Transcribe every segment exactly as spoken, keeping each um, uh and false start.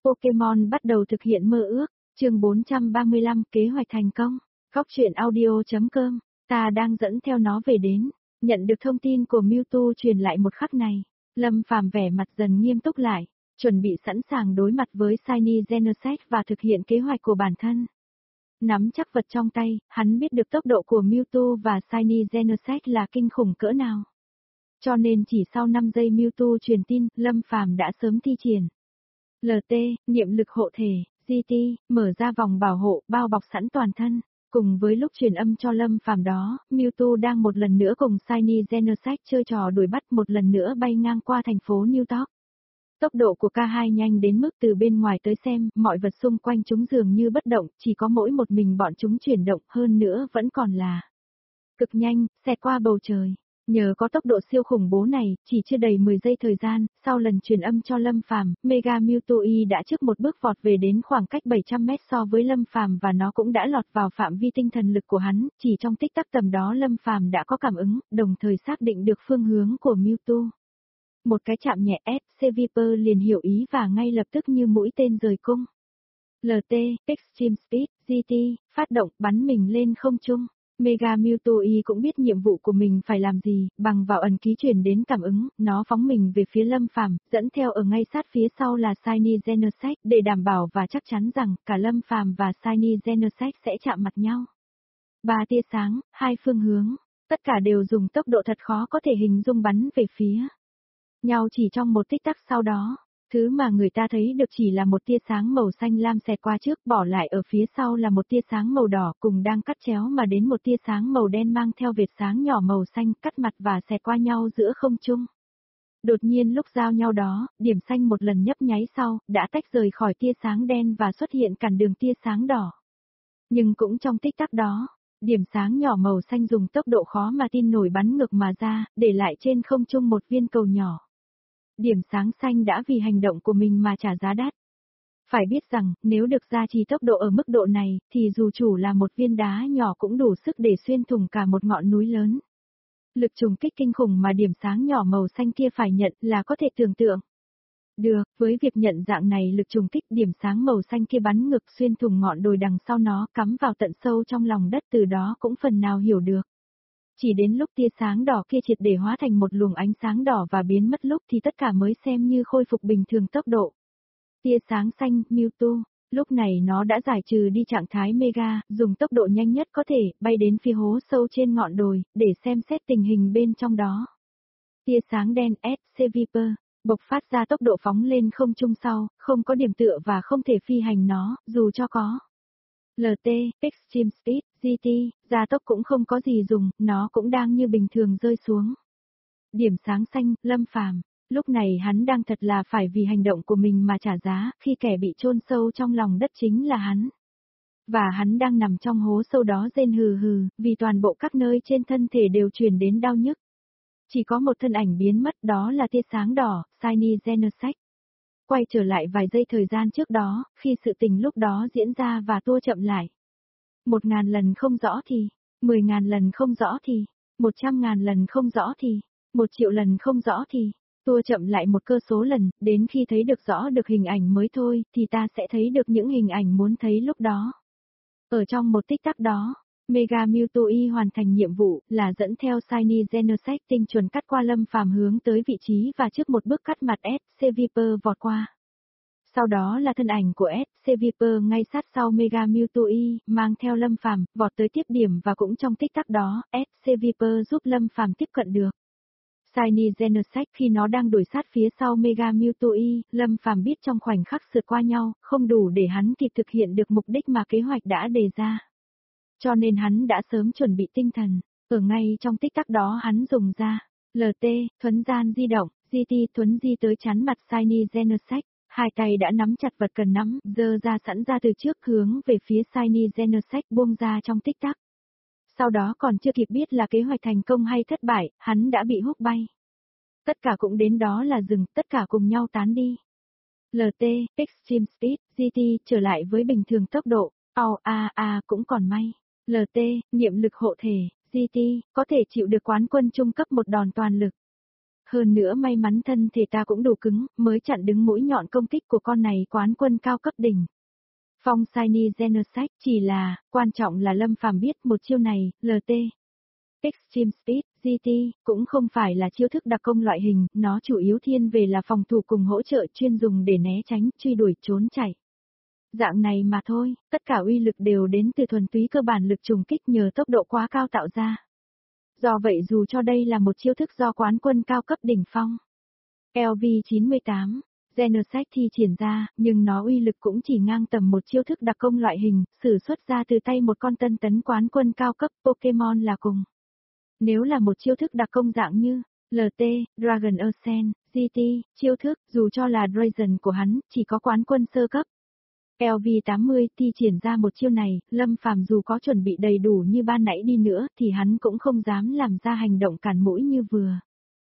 Pokemon bắt đầu thực hiện mơ ước, chương bốn trăm ba mươi lăm kế hoạch thành công. Góc truyện audio.com, ta đang dẫn theo nó về đến, nhận được thông tin của Mewtwo truyền lại một khắc này, Lâm Phàm vẻ mặt dần nghiêm túc lại, chuẩn bị sẵn sàng đối mặt với Shiny Genesect và thực hiện kế hoạch của bản thân. Nắm chắc vật trong tay, hắn biết được tốc độ của Mewtwo và Shiny Genesect là kinh khủng cỡ nào. Cho nên chỉ sau năm giây Mewtwo truyền tin, Lâm Phàm đã sớm thi triển lờ tê, niệm lực hộ thể, giê tê, mở ra vòng bảo hộ, bao bọc sẵn toàn thân. Cùng với lúc truyền âm cho Lâm Phàm đó, Mewtwo đang một lần nữa cùng Shiny Genesect chơi trò đuổi bắt, một lần nữa bay ngang qua thành phố New York. Tốc độ của ca hai nhanh đến mức từ bên ngoài tới xem, mọi vật xung quanh chúng dường như bất động, chỉ có mỗi một mình bọn chúng chuyển động, hơn nữa vẫn còn là cực nhanh, xẹt qua bầu trời. Nhờ có tốc độ siêu khủng bố này, chỉ chưa đầy mười giây thời gian, sau lần truyền âm cho Lâm Phàm, Mega Mewtwo Y đã trước một bước vọt về đến khoảng cách bảy trăm mét so với Lâm Phàm và nó cũng đã lọt vào phạm vi tinh thần lực của hắn, chỉ trong tích tắc tầm đó Lâm Phàm đã có cảm ứng, đồng thời xác định được phương hướng của Mewtwo. Một cái chạm nhẹ S C Viper liền hiểu ý và ngay lập tức như mũi tên rời cung. lờ tê, Extreme Speed, giê tê, phát động, bắn mình lên không trung. Mega Mewtwo Y cũng biết nhiệm vụ của mình phải làm gì, bằng vào ẩn ký truyền đến cảm ứng, nó phóng mình về phía Lâm Phàm, dẫn theo ở ngay sát phía sau là Shiny Genesect để đảm bảo và chắc chắn rằng cả Lâm Phàm và Shiny Genesect sẽ chạm mặt nhau. Ba tia sáng, hai phương hướng, tất cả đều dùng tốc độ thật khó có thể hình dung bắn về phía nhau chỉ trong một tích tắc sau đó. Thứ mà người ta thấy được chỉ là một tia sáng màu xanh lam xẹt qua trước, bỏ lại ở phía sau là một tia sáng màu đỏ cùng đang cắt chéo mà đến một tia sáng màu đen mang theo vệt sáng nhỏ màu xanh cắt mặt và xẹt qua nhau giữa không trung. Đột nhiên lúc giao nhau đó, điểm xanh một lần nhấp nháy sau, đã tách rời khỏi tia sáng đen và xuất hiện cản đường tia sáng đỏ. Nhưng cũng trong tích tắc đó, điểm sáng nhỏ màu xanh dùng tốc độ khó mà tin nổi bắn ngược mà ra, để lại trên không trung một viên cầu nhỏ. Điểm sáng xanh đã vì hành động của mình mà trả giá đắt. Phải biết rằng, nếu được gia trì tốc độ ở mức độ này, thì dù chủ là một viên đá nhỏ cũng đủ sức để xuyên thủng cả một ngọn núi lớn. Lực trùng kích kinh khủng mà điểm sáng nhỏ màu xanh kia phải nhận là có thể tưởng tượng được, với việc nhận dạng này lực trùng kích điểm sáng màu xanh kia bắn ngược xuyên thủng ngọn đồi đằng sau nó cắm vào tận sâu trong lòng đất, từ đó cũng phần nào hiểu được. Chỉ đến lúc tia sáng đỏ kia triệt để hóa thành một luồng ánh sáng đỏ và biến mất lúc thì tất cả mới xem như khôi phục bình thường tốc độ. Tia sáng xanh, Mewtwo, lúc này nó đã giải trừ đi trạng thái Mega, dùng tốc độ nhanh nhất có thể, bay đến phía hố sâu trên ngọn đồi, để xem xét tình hình bên trong đó. Tia sáng đen S C Viper, bộc phát ra tốc độ phóng lên không trung sau, không có điểm tựa và không thể phi hành nó, dù cho có lờ tê, Extreme Speed, giê tê, gia tốc cũng không có gì dùng, nó cũng đang như bình thường rơi xuống. Điểm sáng xanh, Lâm Phàm, lúc này hắn đang thật là phải vì hành động của mình mà trả giá, khi kẻ bị chôn sâu trong lòng đất chính là hắn. Và hắn đang nằm trong hố sâu đó rên hừ hừ, vì toàn bộ các nơi trên thân thể đều truyền đến đau nhức. Chỉ có một thân ảnh biến mất, đó là tia sáng đỏ, Shiny Genesect. Quay trở lại vài giây thời gian trước đó, khi sự tình lúc đó diễn ra và tua chậm lại. Một ngàn lần không rõ thì, mười ngàn lần không rõ thì, một trăm ngàn lần không rõ thì, một triệu lần không rõ thì, tua chậm lại một cơ số lần, đến khi thấy được rõ được hình ảnh mới thôi, thì ta sẽ thấy được những hình ảnh muốn thấy lúc đó. Ở trong một tích tắc đó, Mega Mewtwo Y hoàn thành nhiệm vụ là dẫn theo Shiny Genesect tinh chuẩn cắt qua Lâm Phàm hướng tới vị trí và trước một bước cắt mặt S C Viper vọt qua. Sau đó là thân ảnh của S C Viper ngay sát sau Mega Mewtwo Y, mang theo Lâm Phàm vọt tới tiếp điểm và cũng trong tích tắc đó, S C Viper giúp Lâm Phàm tiếp cận được Shiny Genesect khi nó đang đuổi sát phía sau Mega Mewtwo Y, Lâm Phàm biết trong khoảnh khắc sượt qua nhau, không đủ để hắn kịp thực hiện được mục đích mà kế hoạch đã đề ra. Cho nên hắn đã sớm chuẩn bị tinh thần, ở ngay trong tích tắc đó hắn dùng ra lờ tê, thuấn gian di động, giê tê thuấn di tới chắn mặt Shiny Genesect, hai tay đã nắm chặt vật cần nắm, giơ ra sẵn ra từ trước hướng về phía Shiny Genesect buông ra trong tích tắc. Sau đó còn chưa kịp biết là kế hoạch thành công hay thất bại, hắn đã bị húc bay. Tất cả cũng đến đó là dừng, tất cả cùng nhau tán đi. lờ tê, Extreme Speed, giê tê trở lại với bình thường tốc độ, ao a a cũng còn may. lờ tê, niệm lực hộ thể, giê tê, có thể chịu được quán quân trung cấp một đòn toàn lực. Hơn nữa may mắn thân thể ta cũng đủ cứng, mới chặn đứng mũi nhọn công kích của con này quán quân cao cấp đỉnh. Phong Shiny Genesect, chỉ là, quan trọng là Lâm Phàm biết một chiêu này, lờ tê. Extreme Speed, giê tê, cũng không phải là chiêu thức đặc công loại hình, nó chủ yếu thiên về là phòng thủ cùng hỗ trợ chuyên dùng để né tránh, truy đuổi, trốn chạy. Dạng này mà thôi, tất cả uy lực đều đến từ thuần túy cơ bản lực trùng kích nhờ tốc độ quá cao tạo ra. Do vậy dù cho đây là một chiêu thức do quán quân cao cấp đỉnh phong. lờ vê chín mươi tám, Genesect thi triển ra, nhưng nó uy lực cũng chỉ ngang tầm một chiêu thức đặc công loại hình, sử xuất ra từ tay một con tân tấn quán quân cao cấp Pokemon là cùng. Nếu là một chiêu thức đặc công dạng như lờ tê, Dragon Ascent, giê tê, chiêu thức, dù cho là Dragon của hắn, chỉ có quán quân sơ cấp. lờ vê tám mươi thi triển ra một chiêu này, Lâm Phàm dù có chuẩn bị đầy đủ như ban nãy đi nữa thì hắn cũng không dám làm ra hành động cản mũi như vừa.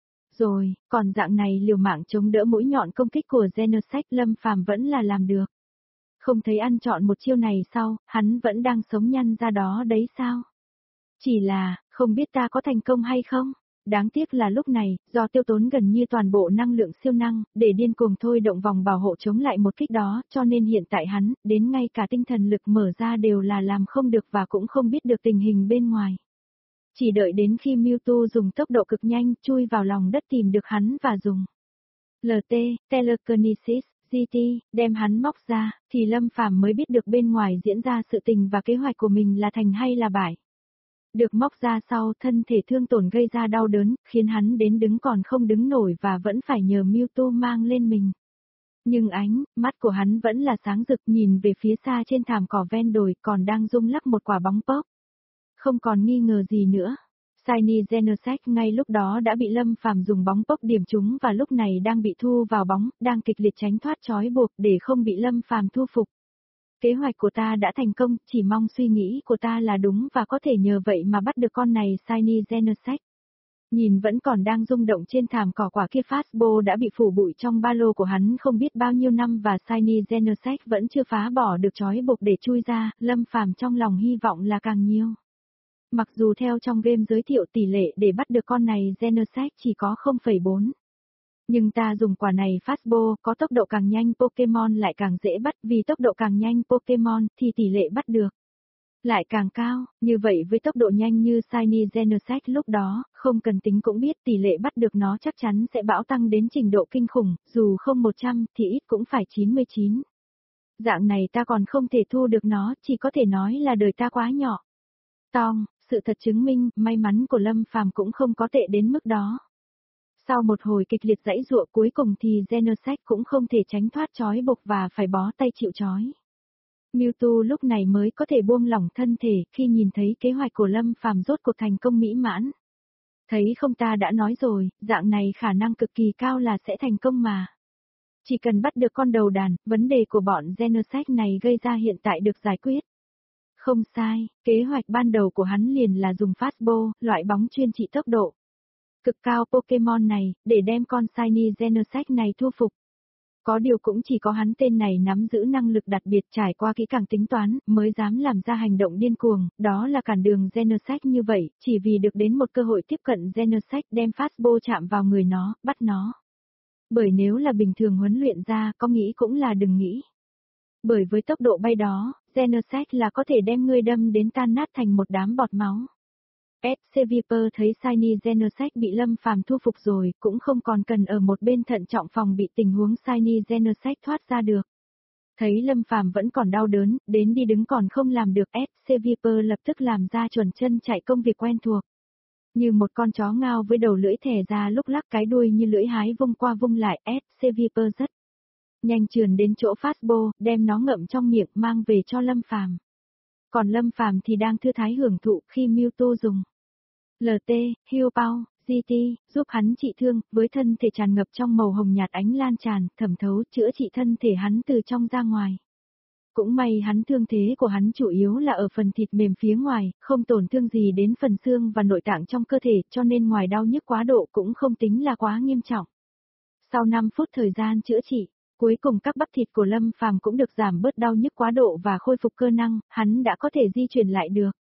Rồi, còn dạng này liều mạng chống đỡ mũi nhọn công kích của Genesect Lâm Phàm vẫn là làm được. Không thấy ăn chọn một chiêu này sau, hắn vẫn đang sống nhăn ra đó đấy sao? Chỉ là, không biết ta có thành công hay không? Đáng tiếc là lúc này, do tiêu tốn gần như toàn bộ năng lượng siêu năng, để điên cuồng thôi động vòng bảo hộ chống lại một kích đó, cho nên hiện tại hắn, đến ngay cả tinh thần lực mở ra đều là làm không được và cũng không biết được tình hình bên ngoài. Chỉ đợi đến khi Mewtwo dùng tốc độ cực nhanh chui vào lòng đất tìm được hắn và dùng lờ tê, Telekinesis, giê tê, đem hắn móc ra, thì Lâm Phàm mới biết được bên ngoài diễn ra sự tình và kế hoạch của mình là thành hay là bại. Được móc ra sau, thân thể thương tổn gây ra đau đớn, khiến hắn đến đứng còn không đứng nổi và vẫn phải nhờ Mewtwo mang lên mình. Nhưng ánh, mắt của hắn vẫn là sáng rực nhìn về phía xa trên thảm cỏ ven đồi còn đang rung lắc một quả bóng pop. Không còn nghi ngờ gì nữa. Shiny Genesect ngay lúc đó đã bị Lâm Phàm dùng bóng pop điểm trúng và lúc này đang bị thu vào bóng, đang kịch liệt tránh thoát trói buộc để không bị Lâm Phàm thu phục. Kế hoạch của ta đã thành công, chỉ mong suy nghĩ của ta là đúng và có thể nhờ vậy mà bắt được con này Shiny Genesect. Nhìn vẫn còn đang rung động trên thảm cỏ quả kia Fastball đã bị phủ bụi trong ba lô của hắn không biết bao nhiêu năm và Shiny Genesect vẫn chưa phá bỏ được trói buộc để chui ra, Lâm Phàm trong lòng hy vọng là càng nhiều. Mặc dù theo trong game giới thiệu tỷ lệ để bắt được con này Genesect chỉ có không phẩy bốn. Nhưng ta dùng quả này Fastball có tốc độ càng nhanh Pokemon lại càng dễ bắt vì tốc độ càng nhanh Pokemon thì tỷ lệ bắt được lại càng cao, như vậy với tốc độ nhanh như Shiny Genesect lúc đó, không cần tính cũng biết tỷ lệ bắt được nó chắc chắn sẽ bão tăng đến trình độ kinh khủng, dù không một trăm thì ít cũng phải chín mươi chín. Dạng này ta còn không thể thu được nó, chỉ có thể nói là đời ta quá nhỏ. Tong, sự thật chứng minh, may mắn của Lâm Phàm cũng không có tệ đến mức đó. Sau một hồi kịch liệt giãy giụa cuối cùng thì Genesect cũng không thể tránh thoát trói buộc và phải bó tay chịu trói. Mewtwo lúc này mới có thể buông lỏng thân thể khi nhìn thấy kế hoạch của Lâm Phàm rốt cuộc thành công mỹ mãn. Thấy không ta đã nói rồi, dạng này khả năng cực kỳ cao là sẽ thành công mà. Chỉ cần bắt được con đầu đàn, vấn đề của bọn Genesect này gây ra hiện tại được giải quyết. Không sai, kế hoạch ban đầu của hắn liền là dùng Fastball, loại bóng chuyên trị tốc độ cực cao Pokemon này, để đem con Shiny Genesect này thu phục. Có điều cũng chỉ có hắn tên này nắm giữ năng lực đặc biệt trải qua kỹ càng tính toán, mới dám làm ra hành động điên cuồng, đó là cản đường Genesect như vậy, chỉ vì được đến một cơ hội tiếp cận Genesect đem Fastball chạm vào người nó, bắt nó. Bởi nếu là bình thường huấn luyện ra, có nghĩ cũng là đừng nghĩ. Bởi với tốc độ bay đó, Genesect là có thể đem ngươi đâm đến tan nát thành một đám bọt máu. ét xê Viper thấy Shiny Genesect bị Lâm Phàm thu phục rồi, cũng không còn cần ở một bên thận trọng phòng bị tình huống Shiny Genesect thoát ra được. Thấy Lâm Phàm vẫn còn đau đớn, đến đi đứng còn không làm được, ét xê Viper lập tức làm ra chuẩn chân chạy công việc quen thuộc. Như một con chó ngao với đầu lưỡi thè ra lúc lắc cái đuôi như lưỡi hái vung qua vung lại, ét xê Viper rất nhanh trườn đến chỗ Fastball, đem nó ngậm trong miệng mang về cho Lâm Phàm. Còn Lâm Phàm thì đang thư thái hưởng thụ khi Mewtwo dùng lờ tê, Heal Pow, giê tê, giúp hắn trị thương, với thân thể tràn ngập trong màu hồng nhạt ánh lan tràn, thẩm thấu, chữa trị thân thể hắn từ trong ra ngoài. Cũng may hắn thương thế của hắn chủ yếu là ở phần thịt mềm phía ngoài, không tổn thương gì đến phần xương và nội tạng trong cơ thể, cho nên ngoài đau nhức quá độ cũng không tính là quá nghiêm trọng. Sau năm phút thời gian chữa trị, cuối cùng các bắp thịt của Lâm Phàm cũng được giảm bớt đau nhức quá độ và khôi phục cơ năng, hắn đã có thể di chuyển lại được.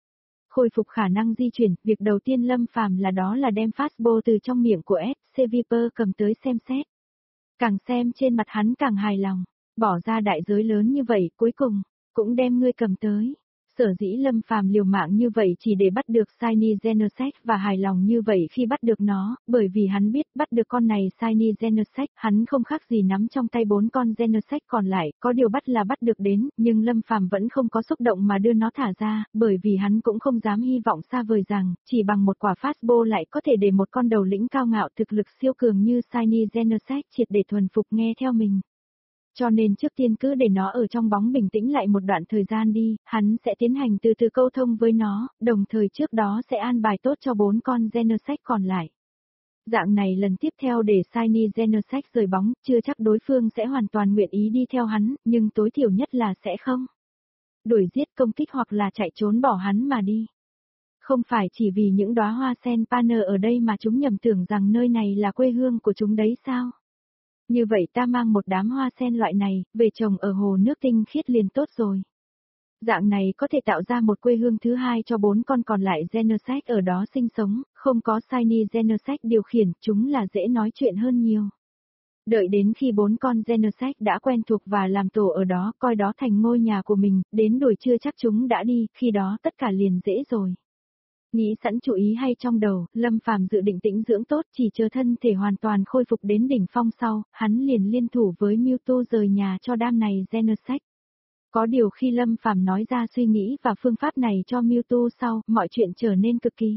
khôi phục khả năng di chuyển, việc đầu tiên Lâm Phàm là đó là đem fastball từ trong miệng của ét xê Viper cầm tới xem xét. Càng xem trên mặt hắn càng hài lòng, bỏ ra đại giới lớn như vậy, cuối cùng cũng đem ngươi cầm tới. Sở dĩ Lâm Phàm liều mạng như vậy chỉ để bắt được Shiny Genesect và hài lòng như vậy khi bắt được nó, bởi vì hắn biết bắt được con này Shiny Genesect, hắn không khác gì nắm trong tay bốn con Genesect còn lại, có điều bắt là bắt được đến, nhưng Lâm Phàm vẫn không có xúc động mà đưa nó thả ra, bởi vì hắn cũng không dám hy vọng xa vời rằng, chỉ bằng một quả fastball lại có thể để một con đầu lĩnh cao ngạo thực lực siêu cường như Shiny Genesect triệt để thuần phục nghe theo mình. Cho nên trước tiên cứ để nó ở trong bóng bình tĩnh lại một đoạn thời gian đi, hắn sẽ tiến hành từ từ câu thông với nó, đồng thời trước đó sẽ an bài tốt cho bốn con Genesect còn lại. Dạng này lần tiếp theo để Shiny Genesect rời bóng, chưa chắc đối phương sẽ hoàn toàn nguyện ý đi theo hắn, nhưng tối thiểu nhất là sẽ không đuổi giết công kích hoặc là chạy trốn bỏ hắn mà đi. Không phải chỉ vì những đóa hoa sen Panner ở đây mà chúng nhầm tưởng rằng nơi này là quê hương của chúng đấy sao? Như vậy ta mang một đám hoa sen loại này, về trồng ở hồ nước tinh khiết liền tốt rồi. Dạng này có thể tạo ra một quê hương thứ hai cho bốn con còn lại Genesect ở đó sinh sống, không có Shiny Genesect điều khiển, chúng là dễ nói chuyện hơn nhiều. Đợi đến khi bốn con Genesect đã quen thuộc và làm tổ ở đó, coi đó thành ngôi nhà của mình, đến đuổi trưa chắc chúng đã đi, khi đó tất cả liền dễ rồi. Nghĩ sẵn chú ý hay trong đầu, Lâm Phàm dự định tĩnh dưỡng tốt, chỉ chờ thân thể hoàn toàn khôi phục đến đỉnh phong sau, hắn liền liên thủ với Mewtwo rời nhà cho đám này Genesect. Có điều khi Lâm Phàm nói ra suy nghĩ và phương pháp này cho Mewtwo sau, mọi chuyện trở nên cực kỳ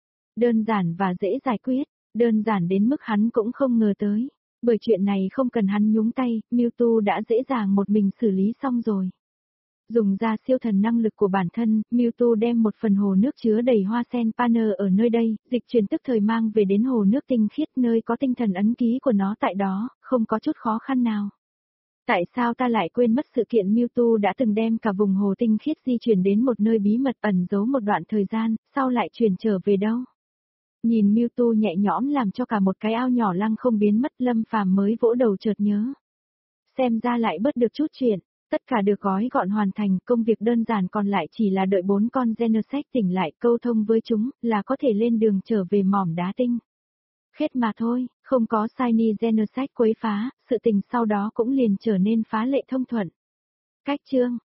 đơn giản và dễ giải quyết, đơn giản đến mức hắn cũng không ngờ tới. Bởi chuyện này không cần hắn nhúng tay, Mewtwo đã dễ dàng một mình xử lý xong rồi. Dùng ra siêu thần năng lực của bản thân, Mewtwo đem một phần hồ nước chứa đầy hoa sen Panner ở nơi đây, dịch chuyển tức thời mang về đến hồ nước tinh khiết nơi có tinh thần ấn ký của nó tại đó, không có chút khó khăn nào. Tại sao ta lại quên mất sự kiện Mewtwo đã từng đem cả vùng hồ tinh khiết di chuyển đến một nơi bí mật ẩn giấu một đoạn thời gian, sau lại chuyển trở về đâu? Nhìn Mewtwo nhẹ nhõm làm cho cả một cái ao nhỏ lăng không biến mất, Lâm Phàm mới vỗ đầu chợt nhớ. Xem ra lại bớt được chút chuyện. Tất cả được gói gọn hoàn thành, công việc đơn giản còn lại chỉ là đợi bốn con Genesect tỉnh lại, câu thông với chúng, là có thể lên đường trở về mỏm đá tinh. Khết mà thôi, không có Shiny Genesect quấy phá, sự tình sau đó cũng liền trở nên phá lệ thông thuận. Cách chương